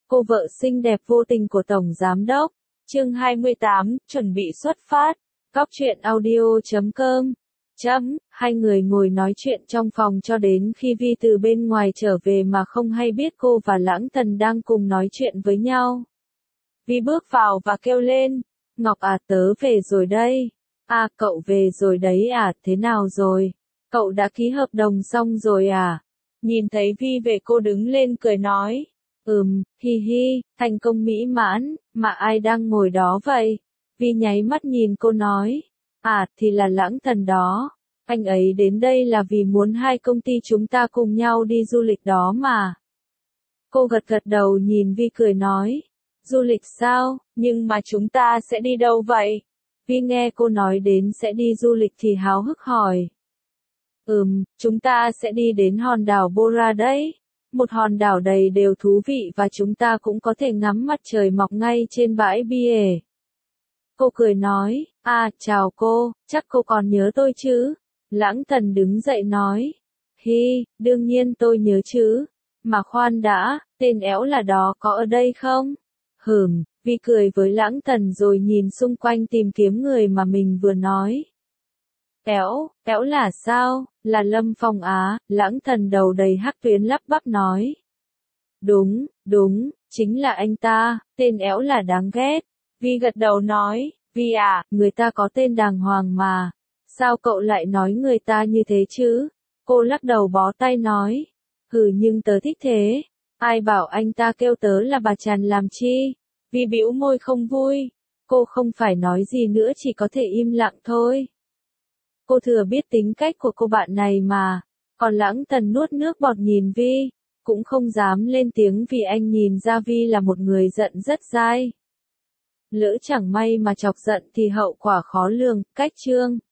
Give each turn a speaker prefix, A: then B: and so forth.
A: Cô vợ xinh đẹp vô tình của Tổng Giám Đốc. Chương 28, chuẩn bị xuất phát. Cóc truyện audio.com. Hai người ngồi nói chuyện trong phòng cho đến khi Vi từ bên ngoài trở về mà không hay biết cô và Lãng Thần đang cùng nói chuyện với nhau. Vi bước vào và kêu lên, Ngọc à, tớ về rồi đây. À, cậu về rồi đấy à, thế nào rồi? Cậu đã ký hợp đồng xong rồi à? Nhìn thấy Vi về cô đứng lên cười nói, hi hi, thành công mỹ mãn, mà ai đang ngồi đó vậy? Vi nháy mắt nhìn cô nói, à, thì là Lãng Thần đó. Anh ấy đến đây là vì muốn hai công ty chúng ta cùng nhau đi du lịch đó mà. Cô gật gật đầu nhìn Vi cười nói, du lịch sao, nhưng mà chúng ta sẽ đi đâu vậy? Vi nghe cô nói đến sẽ đi du lịch thì háo hức hỏi. Chúng ta sẽ đi đến hòn đảo Bora đấy. Một hòn đảo đầy đều thú vị và chúng ta cũng có thể ngắm mặt trời mọc ngay trên bãi bia. Cô cười nói, à, chào cô, chắc cô còn nhớ tôi chứ? Lãng Thần đứng dậy nói, hi, đương nhiên tôi nhớ chứ. Mà khoan đã, tên éo là đó có ở đây không? Vi cười với Lãng Thần rồi nhìn xung quanh tìm kiếm người mà mình vừa nói. Éo là sao? Là Lâm Phong á, Lãng Thần đầu đầy hắc tuyến lắp bắp nói. Đúng, chính là anh ta, tên éo là đáng ghét. Vi gật đầu nói, Vi à, người ta có tên đàng hoàng mà. Sao cậu lại nói người ta như thế chứ? Cô lắc đầu bó tay nói. Nhưng tớ thích thế. Ai bảo anh ta kêu tớ là bà Trần làm chi? Vi bĩu môi không vui. Cô không phải nói gì nữa chỉ có thể im lặng thôi. Cô thừa biết tính cách của cô bạn này mà. Còn Lãng Thần nuốt nước bọt nhìn Vi. Cũng không dám lên tiếng vì anh nhìn ra Vi là một người giận rất dai. Lỡ chẳng may mà chọc giận thì hậu quả khó lường. Cách chương